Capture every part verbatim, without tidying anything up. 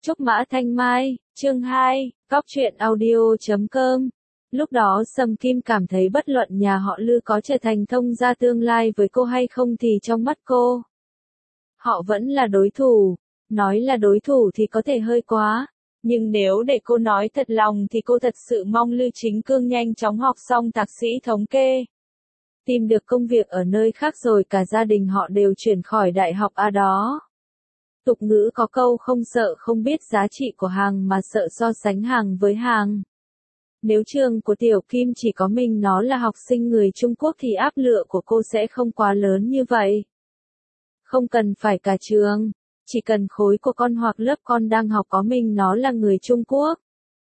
Trúc Mã Thanh Mai, chương hai, Cóc truyện audio chấm com. Lúc đó Sầm Kim cảm thấy bất luận nhà họ Lư có trở thành thông gia tương lai với cô hay không thì trong mắt cô, họ vẫn là đối thủ. Nói là đối thủ thì có thể hơi quá, nhưng nếu để cô nói thật lòng thì cô thật sự mong Lư Chính Cương nhanh chóng học xong thạc sĩ thống kê, tìm được công việc ở nơi khác rồi cả gia đình họ đều chuyển khỏi đại học A đó. Tục ngữ có câu không sợ không biết giá trị của hàng mà sợ so sánh hàng với hàng. Nếu trường của Tiểu Kim chỉ có mình nó là học sinh người Trung Quốc thì áp lực của cô sẽ không quá lớn như vậy. Không cần phải cả trường, chỉ cần khối của con hoặc lớp con đang học có mình nó là người Trung Quốc,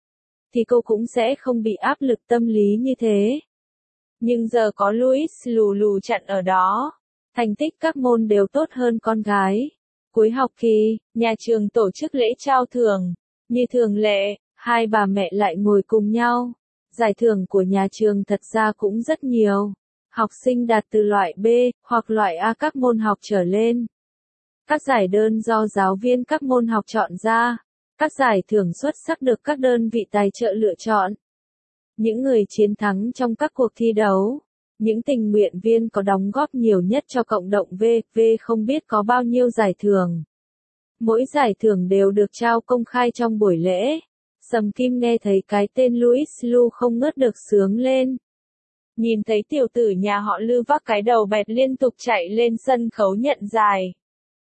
thì cô cũng sẽ không bị áp lực tâm lý như thế. Nhưng giờ có Louis lù lù chặn ở đó, thành tích các môn đều tốt hơn con gái. Cuối học kỳ, nhà trường tổ chức lễ trao thưởng. Như thường lệ, hai bà mẹ lại ngồi cùng nhau. Giải thưởng của nhà trường thật ra cũng rất nhiều. Học sinh đạt từ loại B hoặc loại A các môn học trở lên. Các giải đơn do giáo viên các môn học chọn ra. Các giải thưởng xuất sắc được các đơn vị tài trợ lựa chọn. Những người chiến thắng trong các cuộc thi đấu. Những tình nguyện viên có đóng góp nhiều nhất cho cộng đồng V, V không biết có bao nhiêu giải thưởng. Mỗi giải thưởng đều được trao công khai trong buổi lễ. Sầm Kim nghe thấy cái tên Louis Lu không ngớt được sướng lên. Nhìn thấy tiểu tử nhà họ Lư vác cái đầu bẹt liên tục chạy lên sân khấu nhận giải.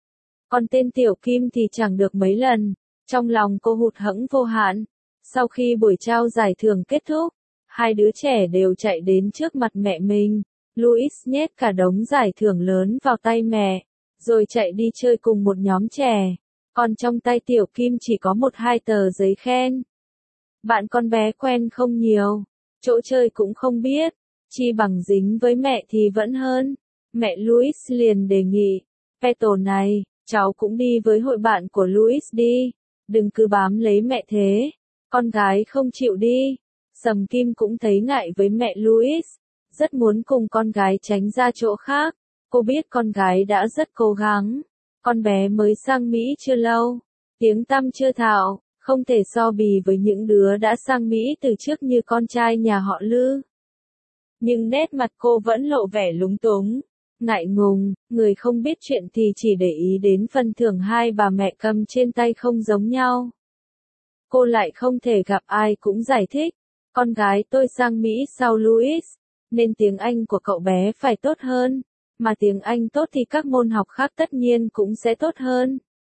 Còn tên Tiểu Kim thì chẳng được mấy lần, trong lòng cô hụt hẫng vô hạn. Sau khi buổi trao giải thưởng kết thúc, hai đứa trẻ đều chạy đến trước mặt mẹ mình. Louis nhét cả đống giải thưởng lớn vào tay mẹ, rồi chạy đi chơi cùng một nhóm trẻ. Còn trong tay Tiểu Kim chỉ có một hai tờ giấy khen. Bạn con bé quen không nhiều, chỗ chơi cũng không biết, chi bằng dính với mẹ thì vẫn hơn. Mẹ Louis liền đề nghị, Petal này, cháu cũng đi với hội bạn của Louis đi, đừng cứ bám lấy mẹ thế, con gái không chịu đi. Sầm Kim cũng thấy ngại với mẹ Louis, rất muốn cùng con gái tránh ra chỗ khác. Cô biết con gái đã rất cố gắng, con bé mới sang Mỹ chưa lâu, tiếng tăm chưa thạo, không thể so bì với những đứa đã sang Mỹ từ trước như con trai nhà họ Lư. Nhưng nét mặt cô vẫn lộ vẻ lúng túng, ngại ngùng, người không biết chuyện thì chỉ để ý đến phần thưởng hai bà mẹ cầm trên tay không giống nhau. Cô lại không thể gặp ai cũng giải thích. Con gái tôi sang Mỹ sau Louis, nên tiếng Anh của cậu bé phải tốt hơn, mà tiếng Anh tốt thì các môn học khác tất nhiên cũng sẽ tốt hơn.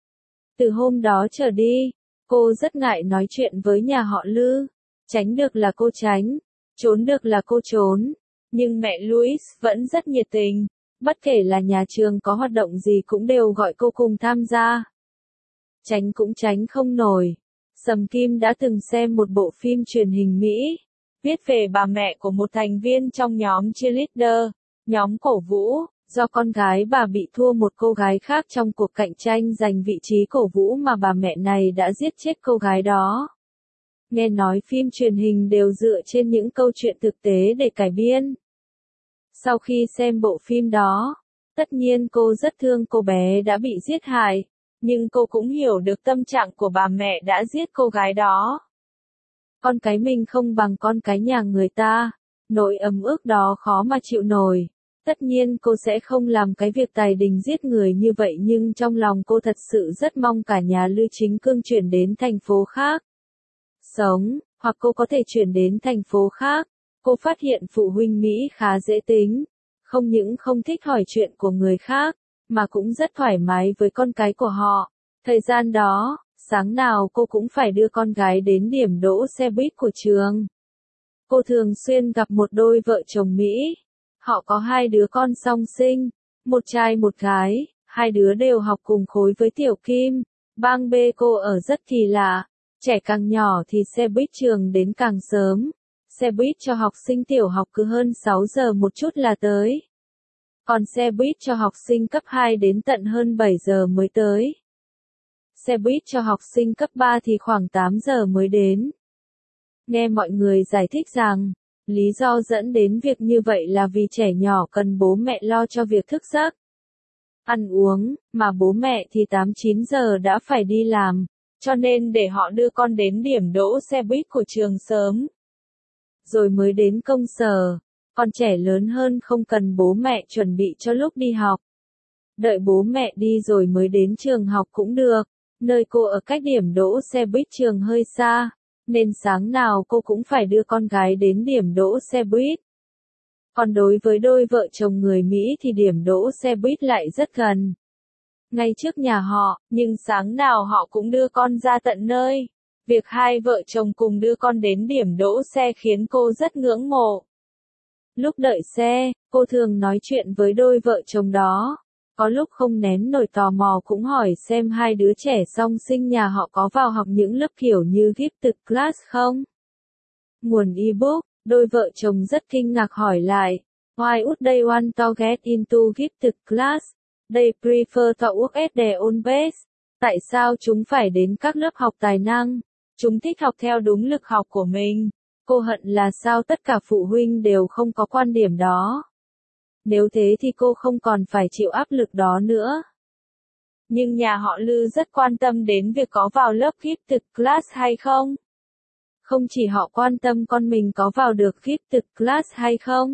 Từ hôm đó trở đi, cô rất ngại nói chuyện với nhà họ Lư, tránh được là cô tránh, trốn được là cô trốn, nhưng mẹ Louis vẫn rất nhiệt tình, bất kể là nhà trường có hoạt động gì cũng đều gọi cô cùng tham gia. Tránh cũng tránh không nổi. Sầm Kim đã từng xem một bộ phim truyền hình Mỹ, viết về bà mẹ của một thành viên trong nhóm cheerleader, nhóm cổ vũ, do con gái bà bị thua một cô gái khác trong cuộc cạnh tranh giành vị trí cổ vũ mà bà mẹ này đã giết chết cô gái đó. Nghe nói phim truyền hình đều dựa trên những câu chuyện thực tế để cải biên. Sau khi xem bộ phim đó, tất nhiên cô rất thương cô bé đã bị giết hại. Nhưng cô cũng hiểu được tâm trạng của bà mẹ đã giết cô gái đó. Con cái mình không bằng con cái nhà người ta, nỗi ấm ức đó khó mà chịu nổi. Tất nhiên cô sẽ không làm cái việc tài đình giết người như vậy, nhưng trong lòng cô thật sự rất mong cả nhà Lư Chính Cương chuyển đến thành phố khác sống, hoặc cô có thể chuyển đến thành phố khác. Cô phát hiện phụ huynh Mỹ khá dễ tính, không những không thích hỏi chuyện của người khác, mà cũng rất thoải mái với con cái của họ. Thời gian đó, sáng nào cô cũng phải đưa con gái đến điểm đỗ xe buýt của trường. Cô thường xuyên gặp một đôi vợ chồng Mỹ. Họ có hai đứa con song sinh, một trai một gái, hai đứa đều học cùng khối với Tiểu Kim. Bang B cô ở rất kỳ lạ, trẻ càng nhỏ thì xe buýt trường đến càng sớm. Xe buýt cho học sinh tiểu học cứ hơn sáu giờ một chút là tới. Còn xe buýt cho học sinh cấp hai đến tận hơn bảy giờ mới tới. Xe buýt cho học sinh cấp ba thì khoảng tám giờ mới đến. Nghe mọi người giải thích rằng, lý do dẫn đến việc như vậy là vì trẻ nhỏ cần bố mẹ lo cho việc thức giấc, ăn uống, mà bố mẹ thì tám chín giờ đã phải đi làm. cho nên để họ đưa con đến điểm đỗ xe buýt của trường sớm. Rồi mới đến công sở, con trẻ lớn hơn không cần bố mẹ chuẩn bị cho lúc đi học. Đợi bố mẹ đi rồi mới đến trường học cũng được, nơi cô ở cách điểm đỗ xe buýt trường hơi xa, nên sáng nào cô cũng phải đưa con gái đến điểm đỗ xe buýt. Còn đối với đôi vợ chồng người Mỹ thì điểm đỗ xe buýt lại rất gần, ngay trước nhà họ, nhưng sáng nào họ cũng đưa con ra tận nơi. Việc hai vợ chồng cùng đưa con đến điểm đỗ xe khiến cô rất ngưỡng mộ. Lúc đợi xe, cô thường nói chuyện với đôi vợ chồng đó. Có lúc không nén nổi tò mò cũng hỏi xem hai đứa trẻ song sinh nhà họ có vào học những lớp kiểu như gifted class không? Nguồn ebook, đôi vợ chồng rất kinh ngạc hỏi lại. Why would they want to get into gifted class? They prefer to work at their own pace. Tại sao chúng phải đến các lớp học tài năng? Chúng thích học theo đúng lực học của mình. Cô hận là sao tất cả phụ huynh đều không có quan điểm đó. Nếu thế thì cô không còn phải chịu áp lực đó nữa. Nhưng nhà họ Lư rất quan tâm đến việc có vào lớp gifted class hay không. Không chỉ họ quan tâm con mình có vào được gifted class hay không,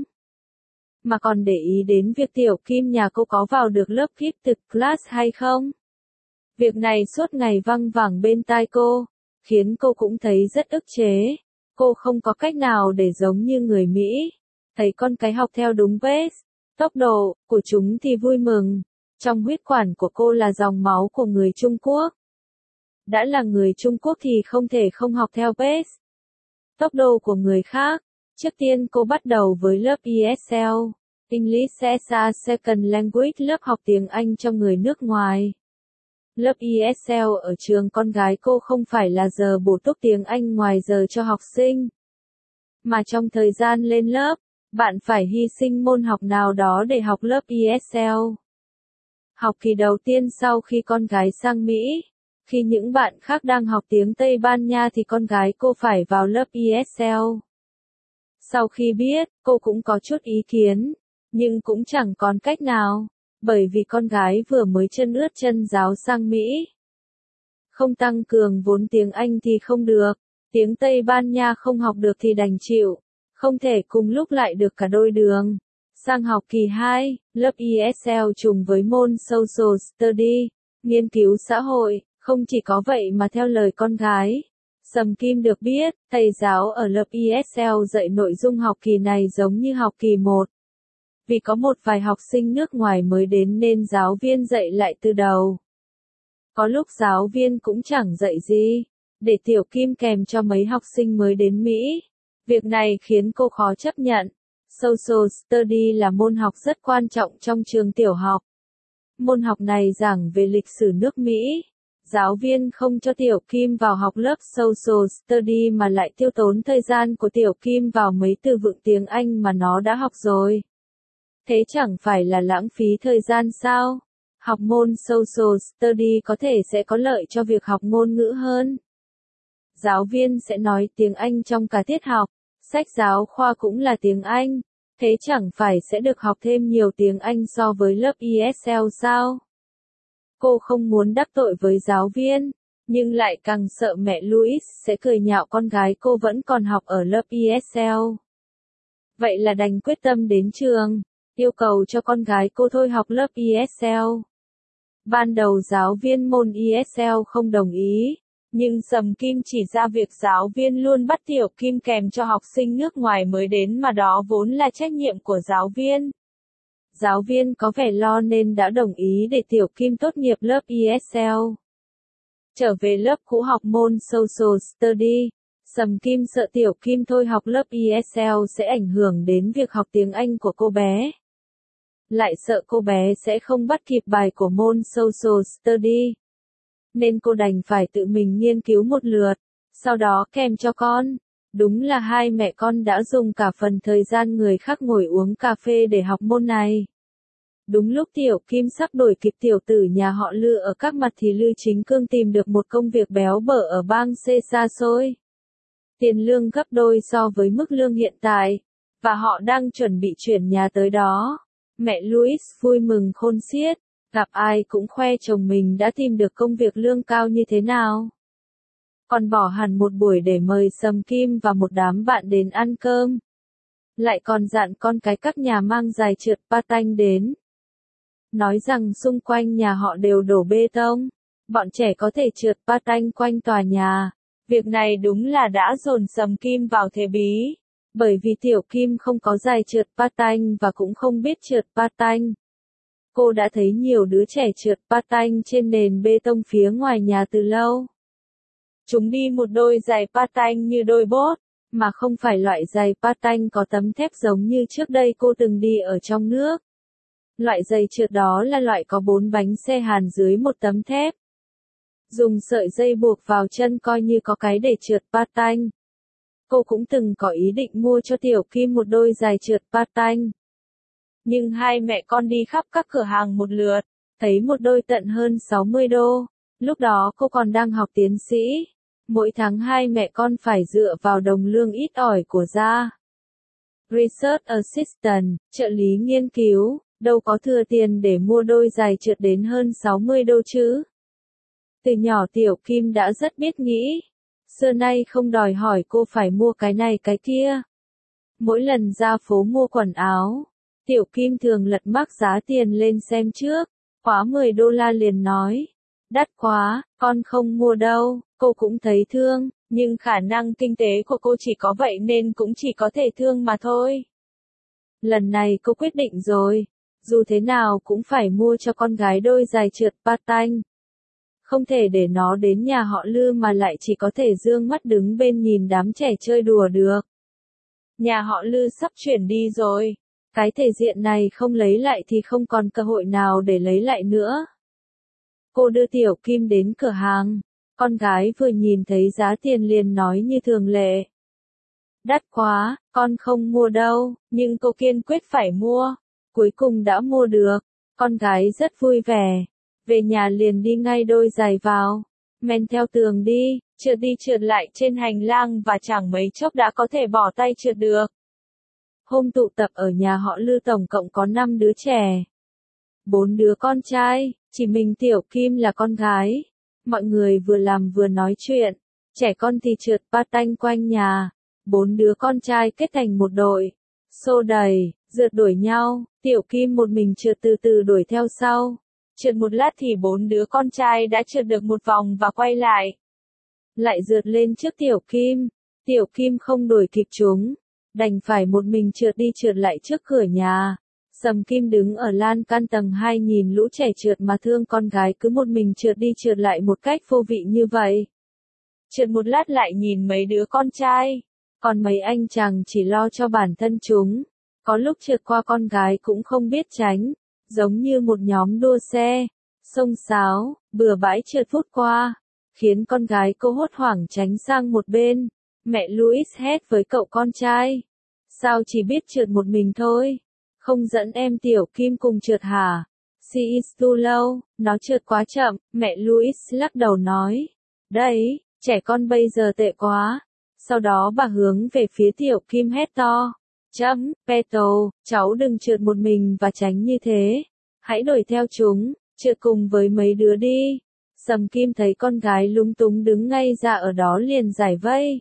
mà còn để ý đến việc Tiểu Kim nhà cô có vào được lớp gifted class hay không. Việc này suốt ngày văng vẳng bên tai cô, khiến cô cũng thấy rất ức chế. Cô không có cách nào để giống như người Mỹ, thấy con cái học theo đúng pace, tốc độ của chúng thì vui mừng. Trong huyết quản của cô là dòng máu của người Trung Quốc. Đã là người Trung Quốc thì không thể không học theo pace, tốc độ của người khác. Trước tiên cô bắt đầu với lớp e ét lờ, English as a Second Language, lớp học tiếng Anh cho người nước ngoài. Lớp e ét lờ ở trường con gái cô không phải là giờ bổ túc tiếng Anh ngoài giờ cho học sinh, mà trong thời gian lên lớp, bạn phải hy sinh môn học nào đó để học lớp e ét lờ. Học kỳ đầu tiên sau khi con gái sang Mỹ, khi những bạn khác đang học tiếng Tây Ban Nha thì con gái cô phải vào lớp e ét lờ. Sau khi biết, cô cũng có chút ý kiến, nhưng cũng chẳng còn cách nào, bởi vì con gái vừa mới chân ướt chân ráo sang Mỹ. Không tăng cường vốn tiếng Anh thì không được, tiếng Tây Ban Nha không học được thì đành chịu, không thể cùng lúc lại được cả đôi đường. Sang học kỳ hai, lớp e ét lờ trùng với môn Social Study, nghiên cứu xã hội. Không chỉ có vậy mà theo lời con gái, Sầm Kim được biết, thầy giáo ở lớp e ét lờ dạy nội dung học kỳ này giống như học kỳ một. Vì có một vài học sinh nước ngoài mới đến nên giáo viên dạy lại từ đầu. Có lúc giáo viên cũng chẳng dạy gì, để Tiểu Kim kèm cho mấy học sinh mới đến Mỹ. Việc này khiến cô khó chấp nhận. Social Study là môn học rất quan trọng trong trường tiểu học. Môn học này giảng về lịch sử nước Mỹ. Giáo viên không cho Tiểu Kim vào học lớp Social Study mà lại tiêu tốn thời gian của Tiểu Kim vào mấy từ vựng tiếng Anh mà nó đã học rồi. Thế chẳng phải là lãng phí thời gian sao? Học môn Social Study có thể sẽ có lợi cho việc học ngôn ngữ hơn. Giáo viên sẽ nói tiếng Anh trong cả tiết học, sách giáo khoa cũng là tiếng Anh. Thế chẳng phải sẽ được học thêm nhiều tiếng Anh so với lớp e ét lờ sao? Cô không muốn đắc tội với giáo viên, nhưng lại càng sợ mẹ Louis sẽ cười nhạo con gái cô vẫn còn học ở lớp e ét lờ. Vậy là đành quyết tâm đến trường, yêu cầu cho con gái cô thôi học lớp e ét lờ. Ban đầu giáo viên môn e ét lờ không đồng ý, nhưng Sầm Kim chỉ ra việc giáo viên luôn bắt Tiểu Kim kèm cho học sinh nước ngoài mới đến mà đó vốn là trách nhiệm của giáo viên. Giáo viên có vẻ lo nên đã đồng ý để Tiểu Kim tốt nghiệp lớp e ét lờ. Trở về lớp cũ học môn Social Study, Sầm Kim sợ Tiểu Kim thôi học lớp e ét lờ sẽ ảnh hưởng đến việc học tiếng Anh của cô bé. Lại sợ cô bé sẽ không bắt kịp bài của môn Social Study. Nên cô đành phải tự mình nghiên cứu một lượt, sau đó kèm cho con. Đúng là hai mẹ con đã dùng cả phần thời gian người khác ngồi uống cà phê để học môn này. Đúng lúc Tiểu Kim sắp đổi kịp tiểu tử nhà họ Lư ở các mặt thì Lư Chính Cương tìm được một công việc béo bở ở bang C xa xôi. Tiền lương gấp đôi so với mức lương hiện tại, và họ đang chuẩn bị chuyển nhà tới đó. Mẹ Louis vui mừng khôn xiết, gặp ai cũng khoe chồng mình đã tìm được công việc lương cao như thế nào. còn bỏ hẳn một buổi để mời Sầm Kim và một đám bạn đến ăn cơm. Lại còn dặn con cái các nhà mang giày trượt patin đến. Nói rằng xung quanh nhà họ đều đổ bê tông, bọn trẻ có thể trượt patin quanh tòa nhà. Việc này đúng là đã dồn Sầm Kim vào thế bí, bởi vì Tiểu Kim không có giày trượt patin và cũng không biết trượt patin. Cô đã thấy nhiều đứa trẻ trượt patin trên nền bê tông phía ngoài nhà từ lâu. Chúng đi một đôi giày patin như đôi bốt, mà không phải loại giày patin có tấm thép giống như trước đây cô từng đi ở trong nước. Loại giày trượt đó là loại có bốn bánh xe hàn dưới một tấm thép. Dùng sợi dây buộc vào chân coi như có cái để trượt patin. Cô cũng từng có ý định mua cho Tiểu Kim một đôi giày trượt patin. Nhưng hai mẹ con đi khắp các cửa hàng một lượt, thấy một đôi tận hơn sáu mươi đô. Lúc đó cô còn đang học tiến sĩ. Mỗi tháng hai mẹ con phải dựa vào đồng lương ít ỏi của gia. Research Assistant, trợ lý nghiên cứu, đâu có thừa tiền để mua đôi giày trượt đến hơn sáu mươi đô chứ. Từ nhỏ Tiểu Kim đã rất biết nghĩ. Xưa nay không đòi hỏi cô phải mua cái này cái kia. Mỗi lần ra phố mua quần áo, Tiểu Kim thường lật mác giá tiền lên xem trước, quá mười đô la liền nói. Đắt quá, con không mua đâu. Cô cũng thấy thương, nhưng khả năng kinh tế của cô chỉ có vậy nên cũng chỉ có thể thương mà thôi. Lần này cô quyết định rồi, dù thế nào cũng phải mua cho con gái đôi giày trượt patin. Không thể để nó đến nhà họ Lư mà lại chỉ có thể dương mắt đứng bên nhìn đám trẻ chơi đùa được. Nhà họ Lư sắp chuyển đi rồi, cái thể diện này không lấy lại thì không còn cơ hội nào để lấy lại nữa. Cô đưa Tiểu Kim đến cửa hàng. Con gái vừa nhìn thấy giá tiền liền nói như thường lệ. Đắt quá, con không mua đâu, nhưng cô kiên quyết phải mua. Cuối cùng đã mua được. Con gái rất vui vẻ. Về nhà liền đi ngay đôi giày vào. Men theo tường đi, trượt đi trượt lại trên hành lang và chẳng mấy chốc đã có thể bỏ tay trượt được. Hôm tụ tập ở nhà họ Lư tổng cộng có năm đứa trẻ. Bốn đứa con trai, chỉ mình Tiểu Kim là con gái. Mọi người vừa làm vừa nói chuyện, trẻ con thì trượt patin quanh nhà, bốn đứa con trai kết thành một đội, xô đẩy, rượt đuổi nhau, Tiểu Kim một mình trượt từ từ đuổi theo sau. Trượt một lát thì bốn đứa con trai đã trượt được một vòng và quay lại. Lại rượt lên trước Tiểu Kim, Tiểu Kim không đuổi kịp chúng, đành phải một mình trượt đi trượt lại trước cửa nhà. Sầm Kim đứng ở lan can tầng hai nhìn lũ trẻ trượt mà thương con gái cứ một mình trượt đi trượt lại một cách vô vị như vậy. Trượt một lát lại nhìn mấy đứa con trai, còn mấy anh chàng chỉ lo cho bản thân chúng. Có lúc trượt qua con gái cũng không biết tránh, giống như một nhóm đua xe, xông xáo, bừa bãi trượt vút qua, khiến con gái cô hốt hoảng tránh sang một bên. Mẹ Louis hét với cậu con trai, sao chỉ biết trượt một mình thôi? Không dẫn em Tiểu Kim cùng trượt hả? She is too low, nó trượt quá chậm, mẹ Louis lắc đầu nói. Đấy, trẻ con bây giờ tệ quá. Sau đó bà hướng về phía Tiểu Kim hét to. Chấm, Peto, cháu đừng trượt một mình và tránh như thế. Hãy đuổi theo chúng, trượt cùng với mấy đứa đi. Sầm Kim thấy con gái lúng túng đứng ngay ra ở đó liền giải vây.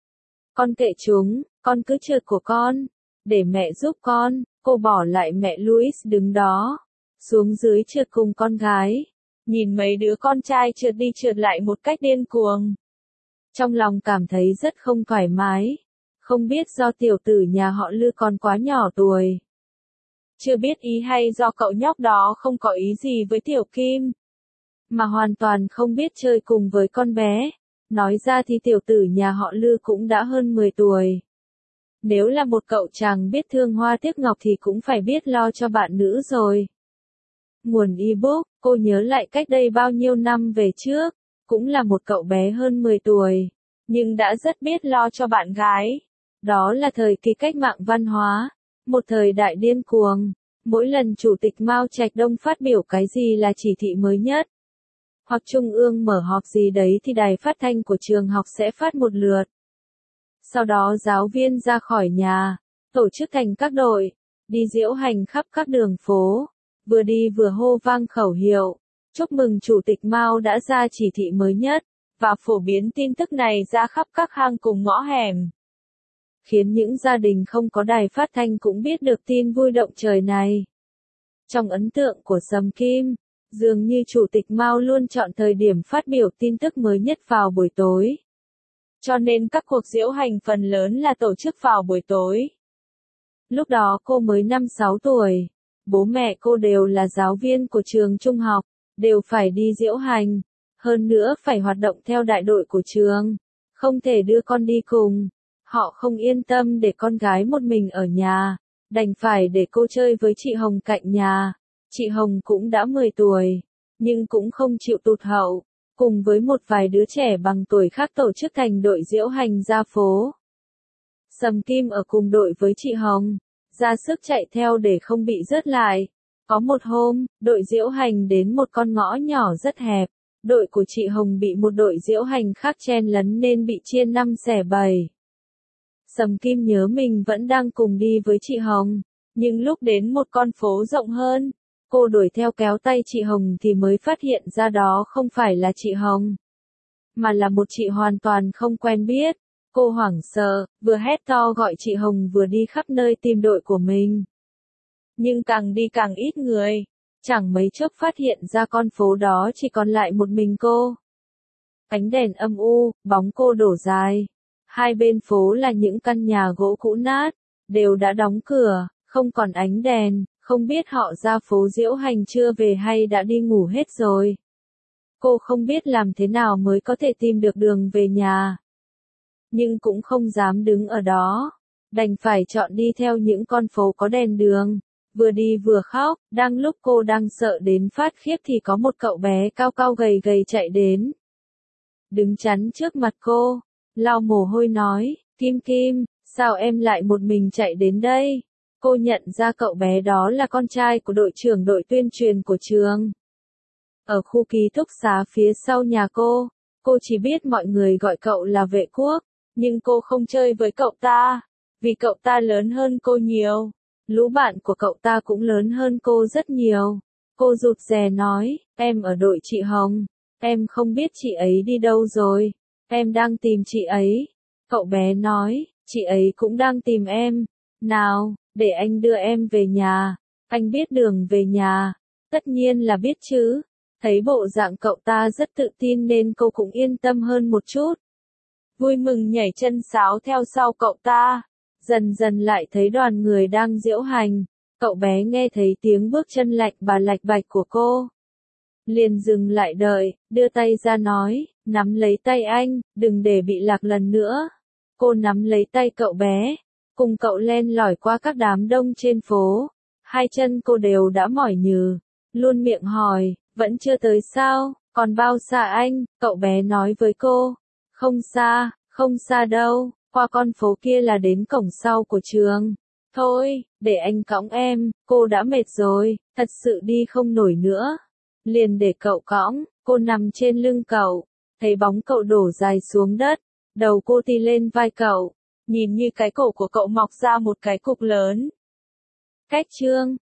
Con kệ chúng, con cứ trượt của con. Để mẹ giúp con. Cô bỏ lại mẹ Louis đứng đó, xuống dưới trượt cùng con gái, nhìn mấy đứa con trai trượt đi trượt lại một cách điên cuồng. Trong lòng cảm thấy rất không thoải mái, không biết do tiểu tử nhà họ Lư còn quá nhỏ tuổi. Chưa biết ý hay do cậu nhóc đó không có ý gì với Tiểu Kim, mà hoàn toàn không biết chơi cùng với con bé. Nói ra thì tiểu tử nhà họ Lư cũng đã hơn mười tuổi. Nếu là một cậu chàng biết thương hoa tiếc ngọc thì cũng phải biết lo cho bạn nữ rồi. Nguồn ebook, cô nhớ lại cách đây bao nhiêu năm về trước, cũng là một cậu bé hơn mười tuổi, nhưng đã rất biết lo cho bạn gái. Đó là thời kỳ cách mạng văn hóa, một thời đại điên cuồng. Mỗi lần Chủ tịch Mao Trạch Đông phát biểu cái gì là chỉ thị mới nhất, hoặc Trung ương mở họp gì đấy thì đài phát thanh của trường học sẽ phát một lượt. Sau đó giáo viên ra khỏi nhà, tổ chức thành các đội, đi diễu hành khắp các đường phố, vừa đi vừa hô vang khẩu hiệu, chúc mừng Chủ tịch Mao đã ra chỉ thị mới nhất, và phổ biến tin tức này ra khắp các hang cùng ngõ hẻm. Khiến những gia đình không có đài phát thanh cũng biết được tin vui động trời này. Trong ấn tượng của Sầm Kim, dường như Chủ tịch Mao luôn chọn thời điểm phát biểu tin tức mới nhất vào buổi tối. Cho nên các cuộc diễu hành phần lớn là tổ chức vào buổi tối. Lúc đó cô mới năm sáu tuổi, bố mẹ cô đều là giáo viên của trường trung học, đều phải đi diễu hành, hơn nữa phải hoạt động theo đại đội của trường, không thể đưa con đi cùng. Họ không yên tâm để con gái một mình ở nhà, đành phải để cô chơi với chị Hồng cạnh nhà. Chị Hồng cũng đã mười tuổi, nhưng cũng không chịu tụt hậu, cùng với một vài đứa trẻ bằng tuổi khác tổ chức thành đội diễu hành ra phố. Sầm Kim ở cùng đội với chị Hồng, ra sức chạy theo để không bị rớt lại. Có một hôm, đội diễu hành đến một con ngõ nhỏ rất hẹp, đội của chị Hồng bị một đội diễu hành khác chen lấn nên bị chia năm xẻ bảy. Sầm Kim nhớ mình vẫn đang cùng đi với chị Hồng, nhưng lúc đến một con phố rộng hơn, cô đuổi theo kéo tay chị Hồng thì mới phát hiện ra đó không phải là chị Hồng, mà là một chị hoàn toàn không quen biết. Cô hoảng sợ, vừa hét to gọi chị Hồng vừa đi khắp nơi tìm đội của mình. Nhưng càng đi càng ít người, chẳng mấy chốc phát hiện ra con phố đó chỉ còn lại một mình cô. Ánh đèn âm u, bóng cô đổ dài. Hai bên phố là những căn nhà gỗ cũ nát, đều đã đóng cửa, không còn ánh đèn, không biết họ ra phố diễu hành chưa về hay đã đi ngủ hết rồi. Cô không biết làm thế nào mới có thể tìm được đường về nhà. Nhưng cũng không dám đứng ở đó, đành phải chọn đi theo những con phố có đèn đường, vừa đi vừa khóc. Đang lúc cô đang sợ đến phát khiếp thì có một cậu bé cao cao gầy gầy chạy đến, đứng chắn trước mặt cô, lau mồ hôi nói, Kim Kim, sao em lại một mình chạy đến đây? Cô nhận ra cậu bé đó là con trai của đội trưởng đội tuyên truyền của trường. Ở khu ký túc xá phía sau nhà cô, cô chỉ biết mọi người gọi cậu là Vệ Quốc, nhưng cô không chơi với cậu ta, vì cậu ta lớn hơn cô nhiều. Lũ bạn của cậu ta cũng lớn hơn cô rất nhiều. Cô rụt rè nói, em ở đội chị Hồng, em không biết chị ấy đi đâu rồi, em đang tìm chị ấy. Cậu bé nói, chị ấy cũng đang tìm em, nào, để anh đưa em về nhà, anh biết đường về nhà. Tất nhiên là biết chứ. Thấy bộ dạng cậu ta rất tự tin nên cô cũng yên tâm hơn một chút. Vui mừng nhảy chân sáo theo sau cậu ta. Dần dần lại thấy đoàn người đang diễu hành. Cậu bé nghe thấy tiếng bước chân lạch bà lạch bạch của cô, liền dừng lại đợi, đưa tay ra nói, nắm lấy tay anh, đừng để bị lạc lần nữa. Cô nắm lấy tay cậu bé, cùng cậu len lỏi qua các đám đông trên phố. Hai chân cô đều đã mỏi nhừ, luôn miệng hỏi, vẫn chưa tới sao, còn bao xa anh? Cậu bé nói với cô, không xa, không xa đâu, qua con phố kia là đến cổng sau của trường. Thôi, để anh cõng em, cô đã mệt rồi, thật sự đi không nổi nữa. Liền để cậu cõng, cô nằm trên lưng cậu, thấy bóng cậu đổ dài xuống đất, đầu cô tì lên vai cậu, nhìn như cái cổ của cậu mọc ra một cái cục lớn. Cách chương